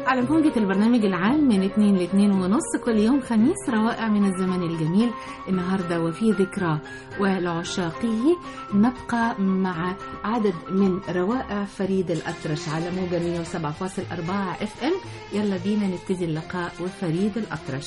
على موجة البرنامج العام من 2 ل 2 ونص كل يوم خميس، روائع من الزمن الجميل. النهاردة وفي ذكرى ولعشاقه نبقى مع عدد من روائع فريد الأطرش على موجة 107.4 FM. يلا بينا نبتدي اللقاء وفريد الأطرش.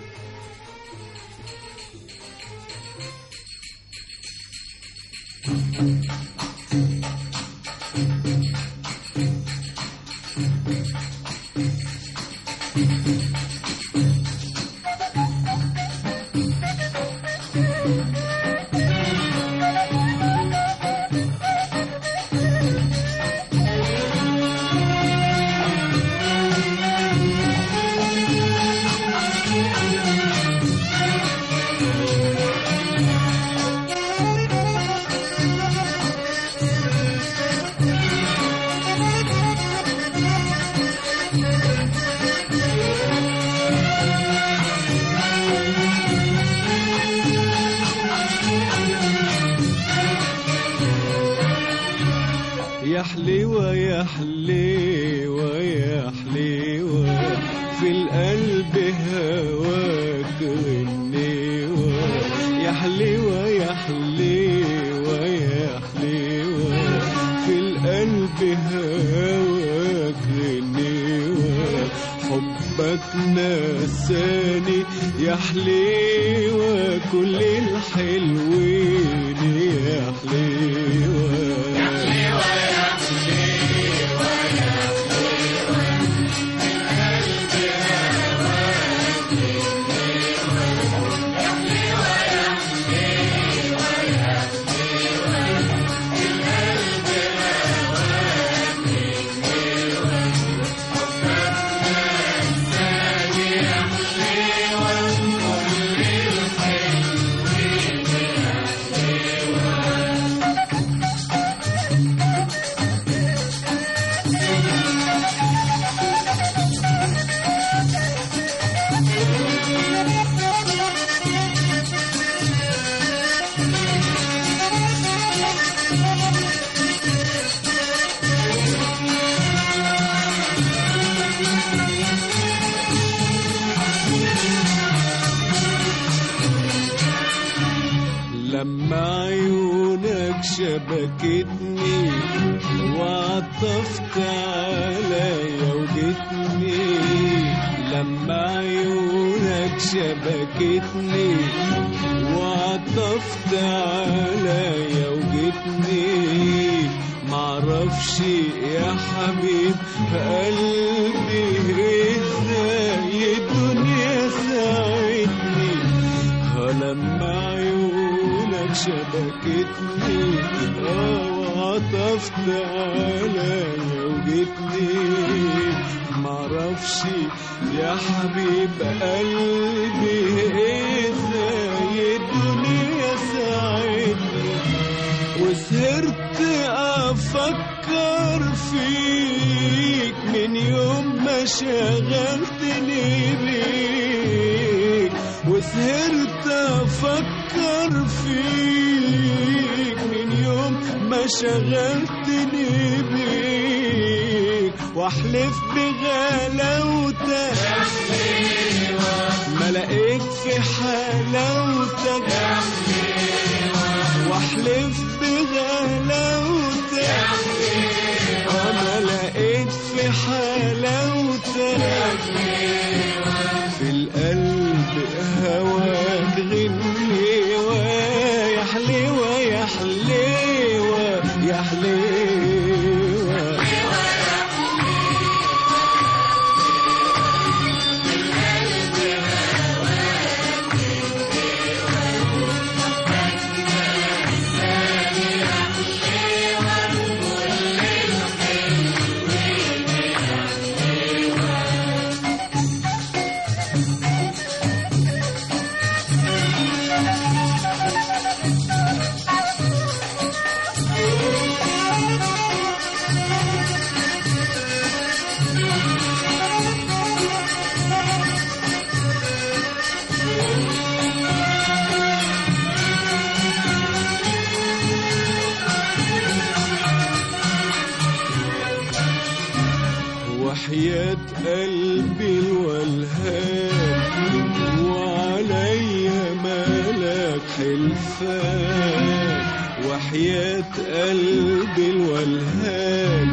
يا حليوة يا حليوة يا حليوة في القلب هواك غنيوة. يا حليوة يا حليوة يا حليوة في القلب هواك غنيوة. حبك نساني يا حليوة كل الحلوين يا حليوة. لما عيونك شبكتني وعطفت عليا وجتني. لما عيونك شبكتني وعطفت عليا وجتني. معرفش يا حبيب قلبي ازاي الدنيا ساعدني. لما عيونك شبكتني وعطفت عليا وجتني. معرفش يا حبيب قلبي ازاي الدنيا ساعدني. وسهرت افكر فيك من يوم ما شغلتني بيك. وسهرت افكر فيك من يوم ما شغلتني بيك. واحلف بغلاوتك ما لقيت في حلاوتك. واحلف بغلاوتك ما لقيت في حلاوتك. في القلب هواك غنيوة يا حليوة يا حليوة يا حليوة. وحياة قلبي الولهان وعليا مالك حلفان وحياة قلبي الولهان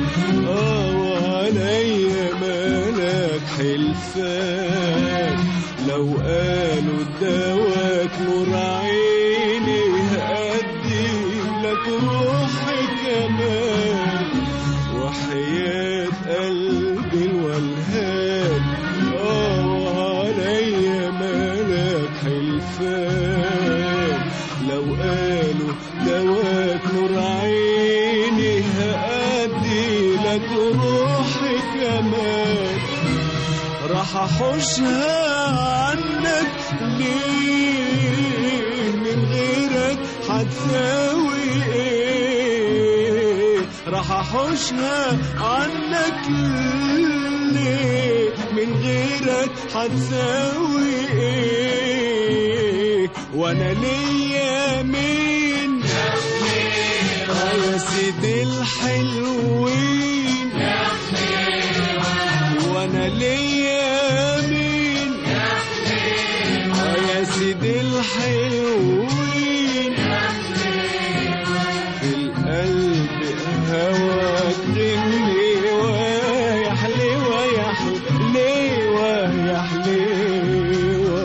وعليا مالك حلفان لو قالوا دواك نور عيني هأدي لك روحي كمان وحياة قلبي الولهان وعليا مالك حلفان لو قالوا دواك نور عيني هأدي لك روحي كمان راح احوشها عنك ليه من غيرك هتساوي ايه راح احوشها عنك ليه من غيرك هتساوي ايه وانا ليا مين يا سيدي الحلوين وانا ليا مين يا سيدي الحلوين في القلب هواك غني ويا حلوة يا حلوة يا حلوة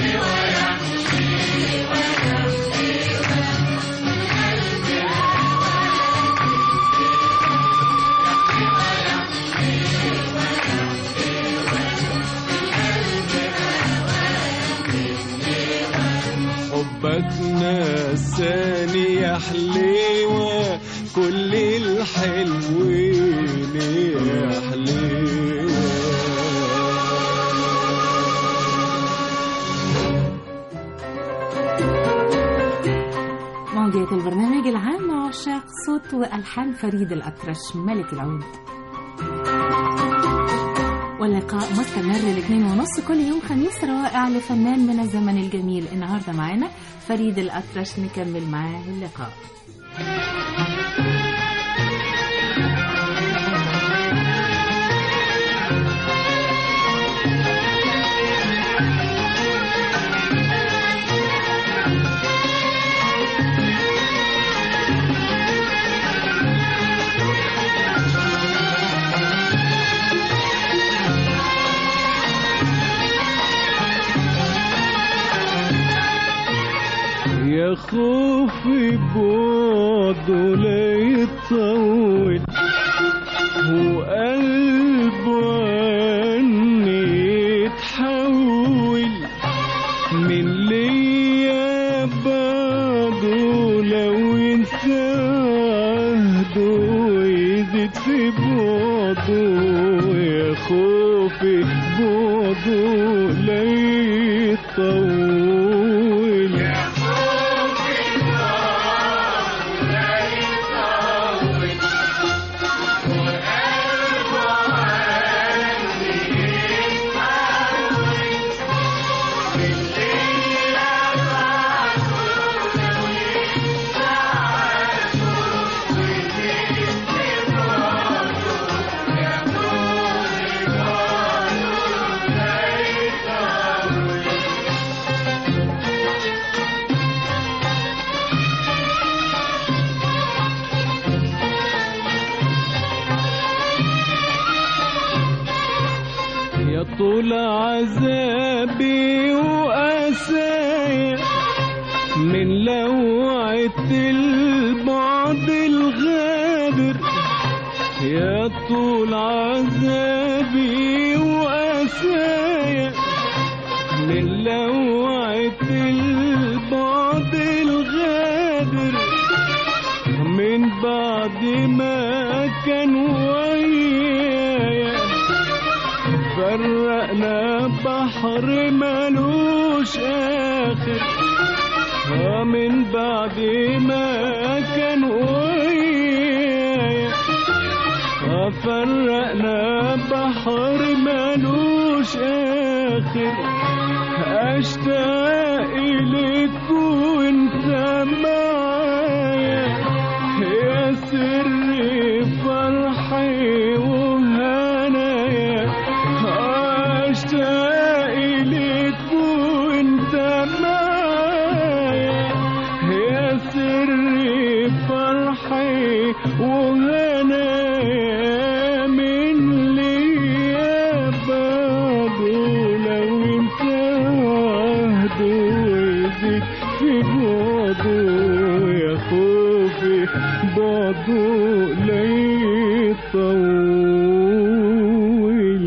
حبك نساني يا حليوة كل الحلوين يا حليوة موجة البرنامج العام مع عشاق صوت وألحان فريد الأطرش ملك العود واللقاء مستمر 2:30 كل يوم خميس روائع لفنان من الزمن الجميل. النهارده معانا فريد الأطرش نكمل معاه اللقاء. يا خوفي بعده لا يطول وقلبه عني يتحول من ليا بعده لو ينسى عهده ويزيد في بعده يا خوفي بعده لا يطول طول عذابي وقسايا من لوعة البعد الغادر يا طول عذابي وقسايا من لوعة البعد الغادر من بعد ما كان ويايا فرقنا بحر ملوش آخر من بعد ما كان ويايا فرقنا بحر ملوش آخر أشتاق إليك وانت معايا يا سر فرحي وهنايا يطول.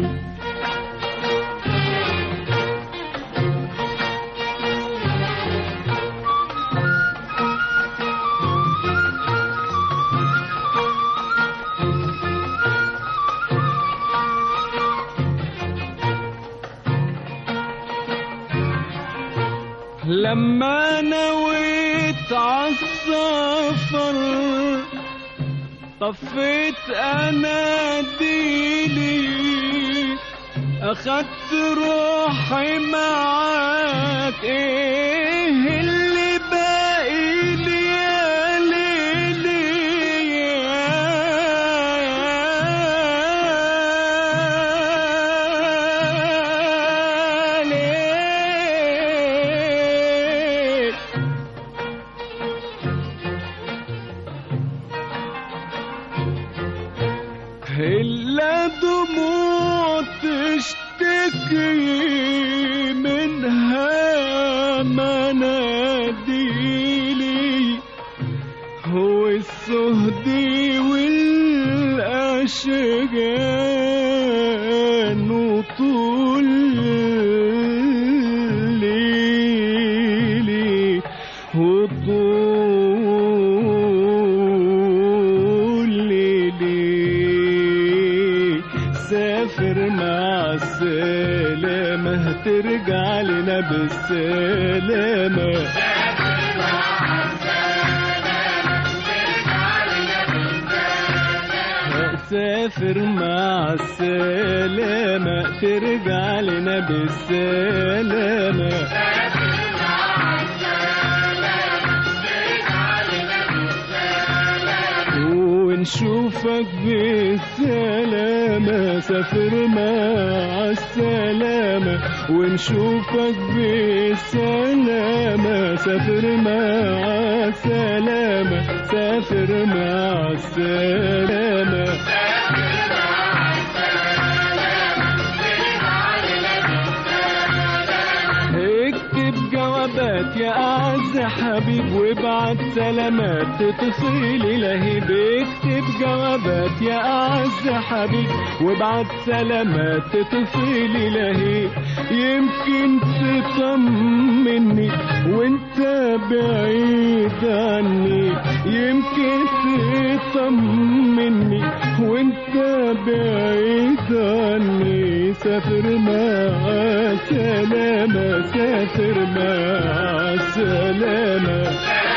لما نويت عالسفر طفيت اناديلي، اخدت روحي معاك، ايه اللي باقي لي يا ليلي إلا دموع تشتكي منها مناديلي، هو السهدي والأشجان وطول ليلي وطول ليلي. سافر مع السلامة ترجع لنا بالسلامة، سافر مع السلامة ترجع لنا بالسلامة، ونشوفك بالسلامة. سافر مع السلامة ونشوفك بالسلامة، سافر مع السلامة، سافر مع السلامة. اكتب جوابات يا أعز حبيب وابعت سلامات تتصل لهيب، اكتب جوابات يا أعز حبيب وابعت سلامات تتصل لهيب، يمكن تطمني وانت بعيد عني، يمكن تطمني وانت بعيد عني. سافر مع السلامة، سافر مع السلامة،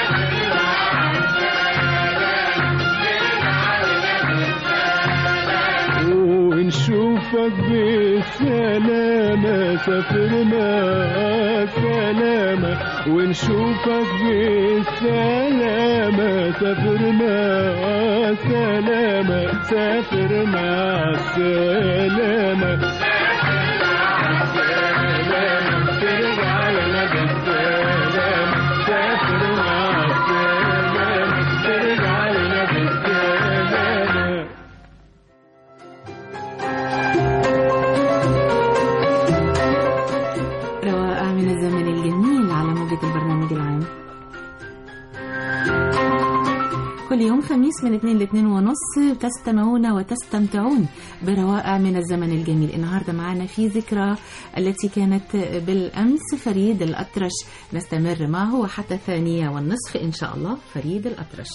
ونشوفك بالسلامة. سافر مع السلامة ونشوفك بالسلامة، سافر مع السلامة، سافر مع السلامة. روائع من الزمن الجميل على موجة البرنامج العام، كل يوم خميس من 2 ل 2 ونص تستمعون وتستمتعون بروائع من الزمن الجميل. النهاردة معنا في ذكرى التي كانت بالأمس فريد الأطرش، نستمر معه وحتى 2:30 إن شاء الله. فريد الأطرش.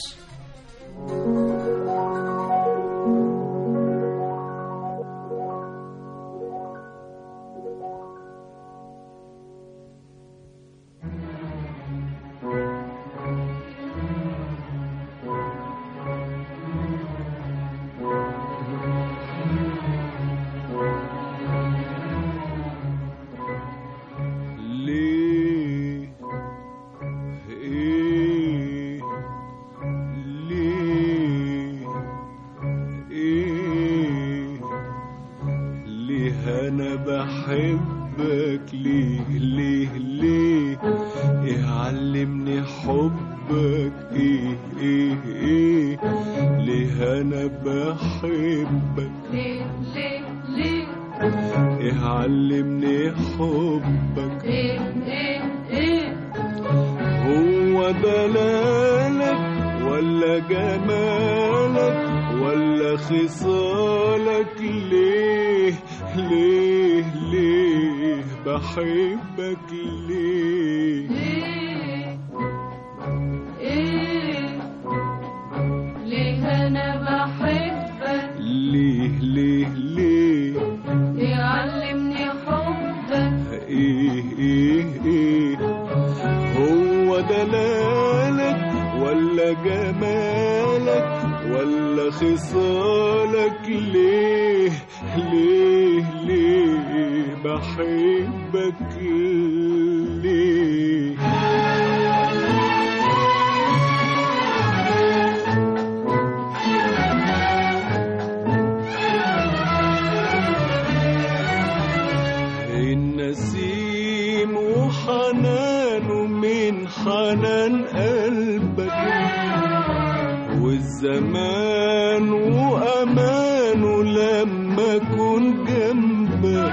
أنا بحبك ليه ليه ليه، علمني حبك إيه إيه إيه، ليه أنا بحبك ليه ليه ليه، علمني حبك إيه إيه إيه، هو دلالك ولا جمالك ولا خصالك ليه ليه ليه بحبك ليه ليه أنا بحبك ليه ليه ليه يعلمني حبك ايه هو دلالك ولا جمالك ولا خصالك ليه ليه ليه بحبك ليه النسيم وحنانه من حنان قلبك والزمان وأمانه لما أكون جنبك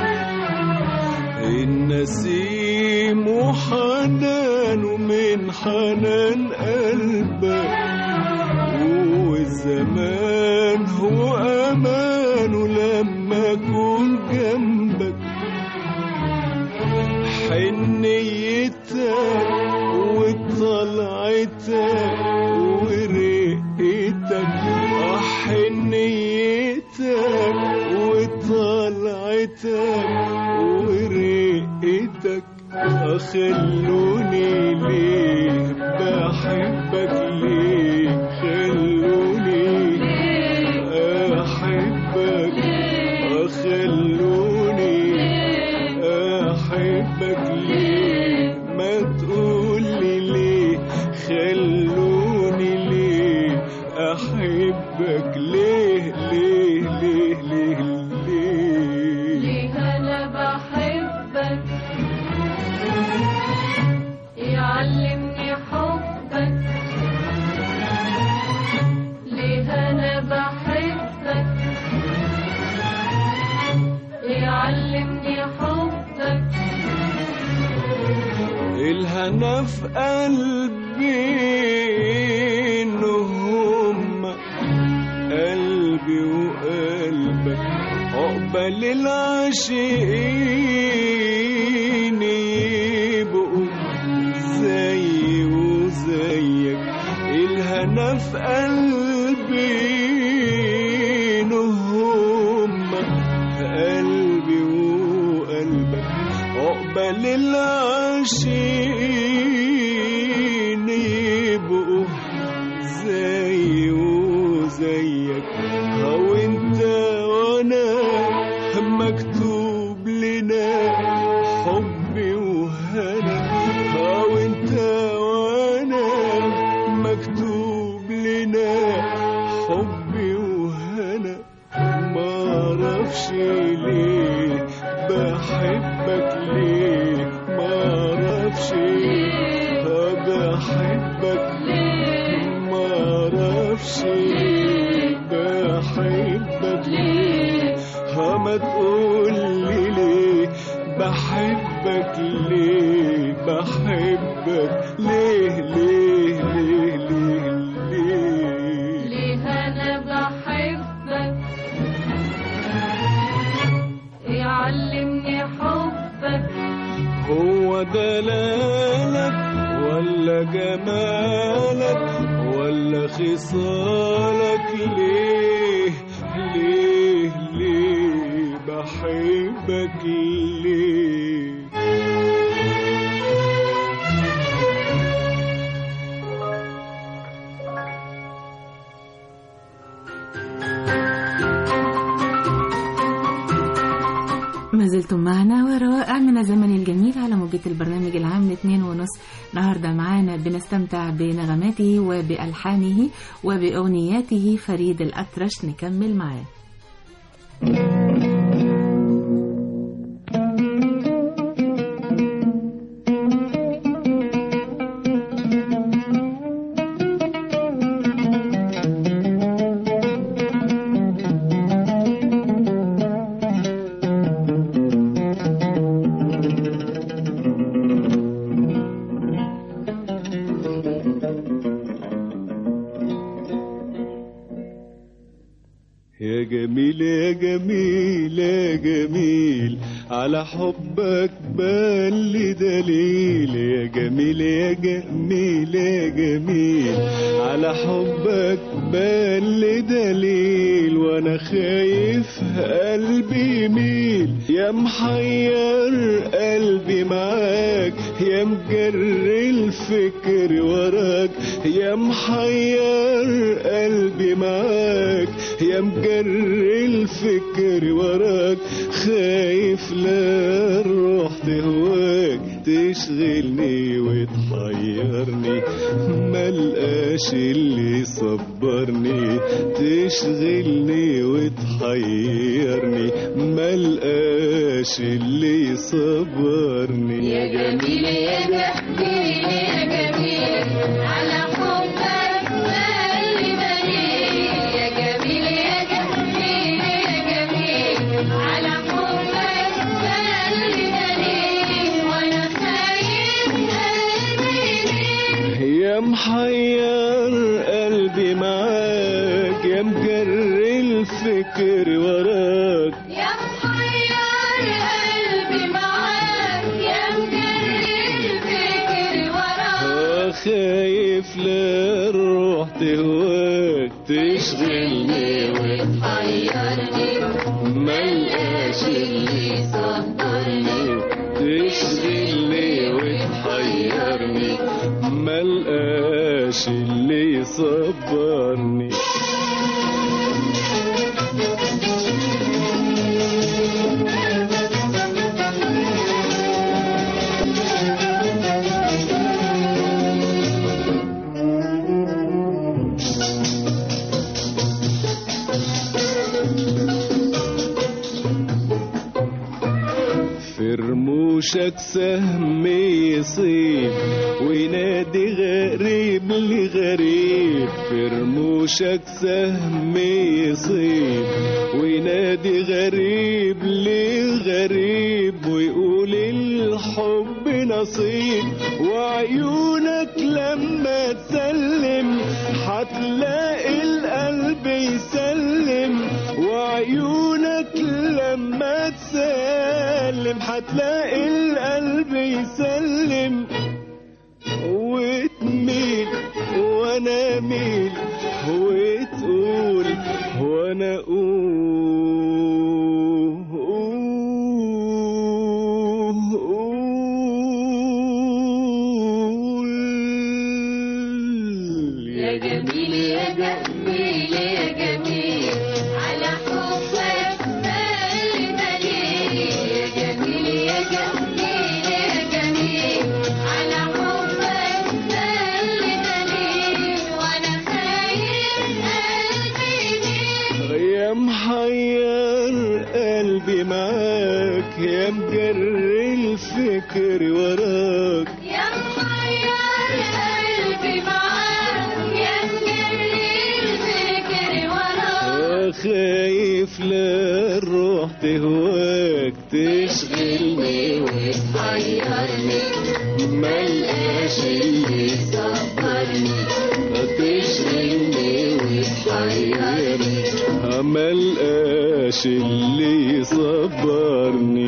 النسيم وحنانه من حنان قلبك والزمان وأمانه لما أكون جنبك حنيتك وطلعتك ورقتك حنيتك وطلعتك ورقتك خلوني ليه بحبك ليه خلوني أحبك خلوني أحبك ليه ما تقولي ليه خلوني ليه أحبك ليه ليه ليه ليه ليه ليه أنا بحبك يعلمني حبك ليه أنا بحبك يعلمني حبك الهنا في قلبي إنهم قلبي وقلبك عقبال العاشقين يبقوا زي وزيك الهنا في قلبي إنهم قلبي وقلبك عقبال العاشقين يبقوا زي وزيك أو انت وانا مكتوب لنا حبي وهنا أو انت وانا مكتوب لنا حبي وهنا ما اعرفش ليه بحبك ليه ما اعرفش بحبك ما اعرفش بحبك ليه ما تقولي ليه بحبك ليه بحبك ليه ليه ليه ليه ليه ليه أنا بحبك يعلمني حبك هو دلالك ولا جمالك ولا خصالك ليه ليه ليه بحبك ليه ما زلتم معنا وروائع من الزمن الجميل على موجة البرنامج العام 2:30. النهارده معانا بنستمتع بنغماته وبألحانه وبأغنياته فريد الأطرش. نكمل معاه. يا جميل يا جميل يا جميل على حبك بل دليل يا جميل يا جميل يا جميل على حبك بل دليل وانا خايف قلبي يميل يا محير قلبي معاك يا مجري الفكر وراك يا محير قلبي معاك يا مجري الفكر وراك خايف لا الروح تهواك تشغلني وتحيرني ملقاش اللي يصبرني تشغلني وتحيرني ملقاش اللي يصبرني يا جميل يا جميل يا جميل على حبك بل دليل يا جميل يا جميل يا جميل على حبك بل دليل وانا خايف قلبي يميل يا محير قلبي معاك يا مجري الفكر وراك يا محير قلبي معاك يا مجري الفكر وراك خايف لا الروح تهواك تشغلني وتحيرني ملقاش اللي يصبرني تشغلني وتحيرني ملقاش اللي يصبرني رموشك سهم يصيب وينادي غريب لغريب في رموشك سهم يصيب وينادي غريب لغريب ويقول الحب نصيب وعيونك لما تسلم هتلاقي القلب يسلم وعيونك لما تسلم هتلاقي القلب يسلم وتميل وانا اميل وتقول وانا يا جميل يا جميل يا جميل على حبك بل دليل يا جميل يا جميل يا جميل على حبك بل دليل وانا خايف قلبي يميل يا محير قلبي معاك يا مجري الفكر وراك يا محير قلبي معاك يا مجري الفكر وراك خايف لا الروح تهواك تشغلني وتحيرني ملقاش اللي يصبرني تشغلني وتحيرني ملقاش اللي يصبرني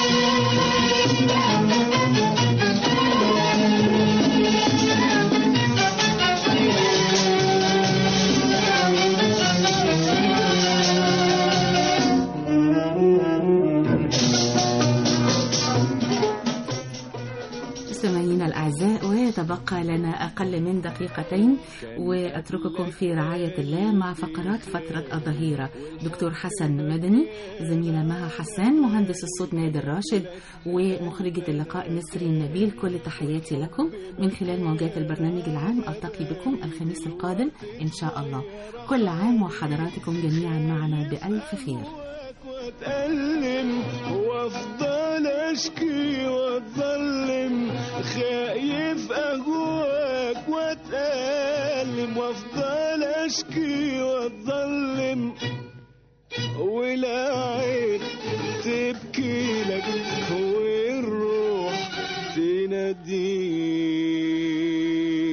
مستمعينا الأعزاء ويتبقى لنا أقل من دقيقتين وأترككم في رعاية الله مع فقرات فترة الظهيرة. دكتور حسن مدني، زميلة مها حسان، مهندس الصوت نادر راشد، ومخرجة اللقاء نسرين نبيل. كل تحياتي لكم من خلال موجات البرنامج العام. ألتقي بكم الخميس القادم إن شاء الله. كل عام وحضراتكم جميعا معنا بألف خير. واتألم وافضل اشكي واتظلم خايف اهواك واتألم وافضل اشكي واتظلم ولا عين تبكي لك والروح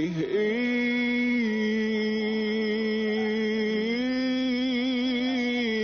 تناديه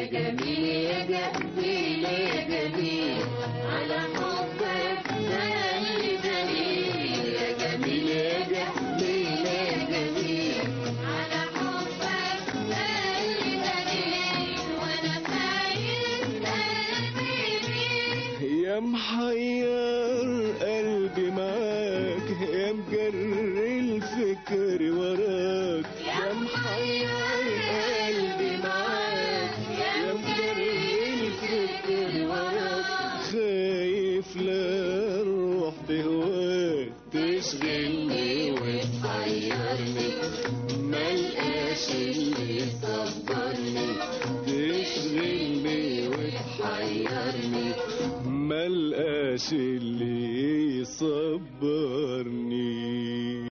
جميل يا جميل يا جميل على حبك ده اللي دليل يا جميل يا جميل يا جميل على حبك ده اللي دليل وانا فايت قلبي بيك يا محير قلبي معاك يا مجري الفكر وراك يا محير قلبي معاك يا مجري الفكر وراك خايف لا الروح تهواك تشغلني وتحيرني ملقاش اللي يصبرني تشغلني وتحيرني ملقاش اللي يصبرني